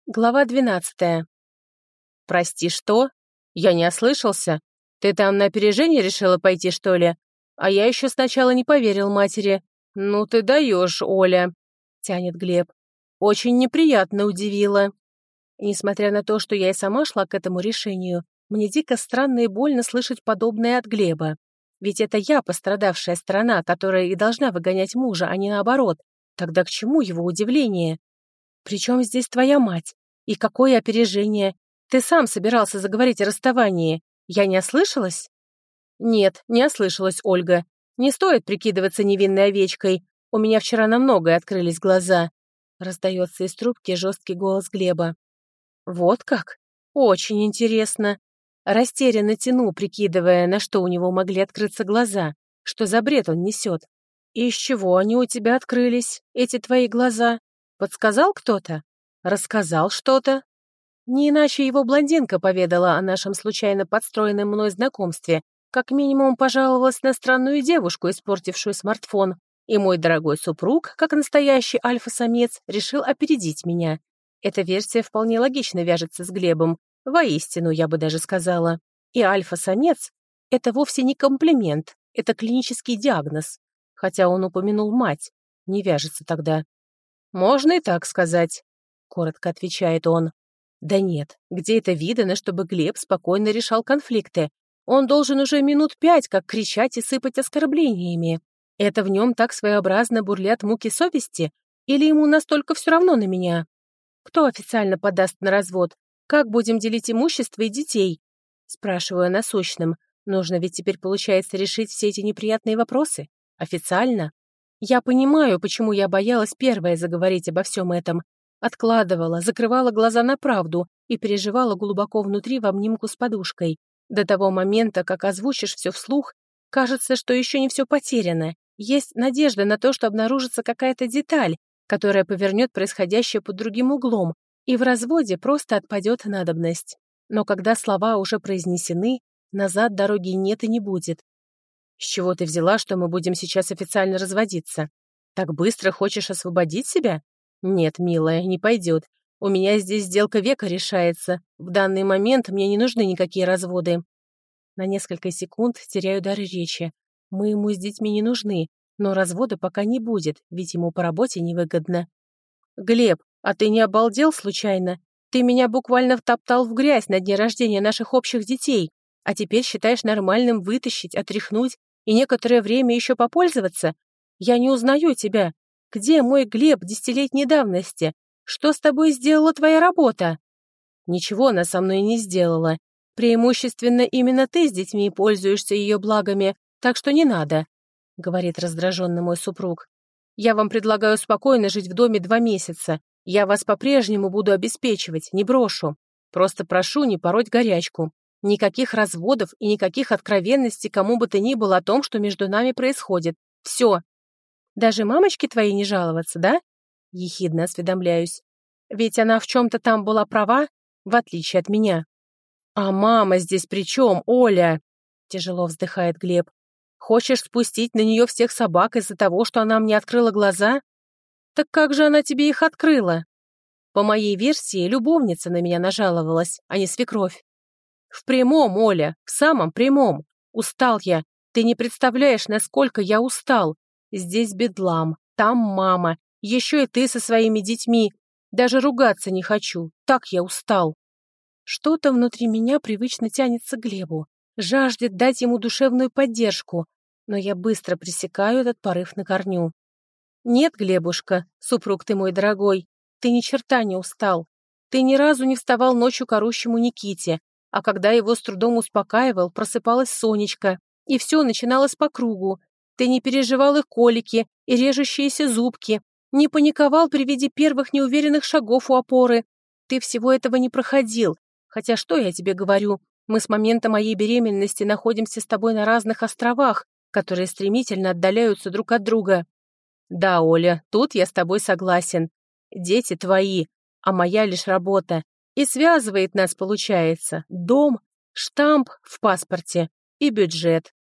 Глава 12. «Прости, что? Я не ослышался? Ты там на опережение решила пойти, что ли? А я еще сначала не поверил матери. Ну ты даешь, Оля!» — тянет Глеб. «Очень неприятно удивила». И несмотря на то, что я и сама шла к этому решению, мне дико странно и больно слышать подобное от Глеба. Ведь это я пострадавшая сторона, которая и должна выгонять мужа, а не наоборот. Тогда к чему его удивление? «Причем здесь твоя мать? И какое опережение? Ты сам собирался заговорить о расставании. Я не ослышалась?» «Нет, не ослышалась, Ольга. Не стоит прикидываться невинной овечкой. У меня вчера на многое открылись глаза». Раздается из трубки жесткий голос Глеба. «Вот как? Очень интересно». Растерянно тяну, прикидывая, на что у него могли открыться глаза. Что за бред он несет? «И из чего они у тебя открылись, эти твои глаза? Подсказал кто-то? Рассказал что-то?» Не иначе его блондинка поведала о нашем случайно подстроенном мной знакомстве, как минимум пожаловалась на странную девушку, испортившую смартфон, и мой дорогой супруг, как настоящий альфа-самец, решил опередить меня. Эта версия вполне логично вяжется с Глебом, воистину, я бы даже сказала. И альфа-самец — это вовсе не комплимент, это клинический диагноз. Хотя он упомянул мать, не вяжется тогда. «Можно и так сказать», — коротко отвечает он. «Да нет, где это видано, чтобы Глеб спокойно решал конфликты? Он должен уже минут 5 как кричать и сыпать оскорблениями. Это в нем так своеобразно бурлят муки совести? Или ему настолько все равно на меня? Кто официально подаст на развод? Как будем делить имущество и детей?» Спрашиваю насущным. Нужно ведь теперь, получается, решить все эти неприятные вопросы. Официально. Я понимаю, почему я боялась первая заговорить обо всем этом. Откладывала, закрывала глаза на правду и переживала глубоко внутри в обнимку с подушкой. До того момента, как озвучишь все вслух, кажется, что еще не все потеряно. Есть надежда на то, что обнаружится какая-то деталь, которая повернет происходящее под другим углом, и в разводе просто отпадет надобность. Но когда слова уже произнесены, назад дороги нет и не будет. «С чего ты взяла, что мы будем сейчас официально разводиться? Так быстро хочешь освободить себя? Нет, милая, не пойдет. У меня здесь сделка века решается. В данный момент мне не нужны никакие разводы». На несколько секунд теряю дар речи. Мы ему с детьми не нужны, но развода пока не будет, ведь ему по работе невыгодно. «Глеб, а ты не обалдел случайно? Ты меня буквально втоптал в грязь на дне рождения наших общих детей, а теперь считаешь нормальным вытащить, отряхнуть и некоторое время еще попользоваться? Я не узнаю тебя. Где мой Глеб десятилетней давности? Что с тобой сделала твоя работа?» «Ничего она со мной не сделала. Преимущественно именно ты с детьми пользуешься ее благами, так что не надо», — говорит раздраженно мой супруг. «Я вам предлагаю спокойно жить в доме 2 месяца. Я вас по-прежнему буду обеспечивать, не брошу. Просто прошу не пороть горячку. Никаких разводов и никаких откровенностей кому бы то ни было о том, что между нами происходит. Все. Даже мамочке твоей не жаловаться, да?» Ехидно осведомляюсь. «Ведь она в чем-то там была права, в отличие от меня». «А мама здесь при чем, Оля?» Тяжело вздыхает Глеб. «Хочешь спустить на нее всех собак из-за того, что она мне открыла глаза? Так как же она тебе их открыла?» По моей версии, любовница на меня нажаловалась, а не свекровь. «В прямом, Оля, в самом прямом. Устал я. Ты не представляешь, насколько я устал. Здесь бедлам, там мама, еще и ты со своими детьми. Даже ругаться не хочу, так я устал». Что-то внутри меня привычно тянется к Глебу, жаждет дать ему душевную поддержку, но я быстро пресекаю этот порыв на корню. «Нет, Глебушка, супруг ты мой дорогой, ты ни черта не устал. Ты ни разу не вставал ночью к орущему Никите, а когда его с трудом успокаивал, просыпалась Сонечка, и все начиналось по кругу. Ты не переживал их колики и режущиеся зубки, не паниковал при виде первых неуверенных шагов у опоры. Ты всего этого не проходил. Хотя что я тебе говорю, мы с момента моей беременности находимся с тобой на разных островах, которые стремительно отдаляются друг от друга. Да, Оля, тут я с тобой согласен. Дети твои, а моя лишь работа. И связывает нас, получается, дом, штамп в паспорте и бюджет.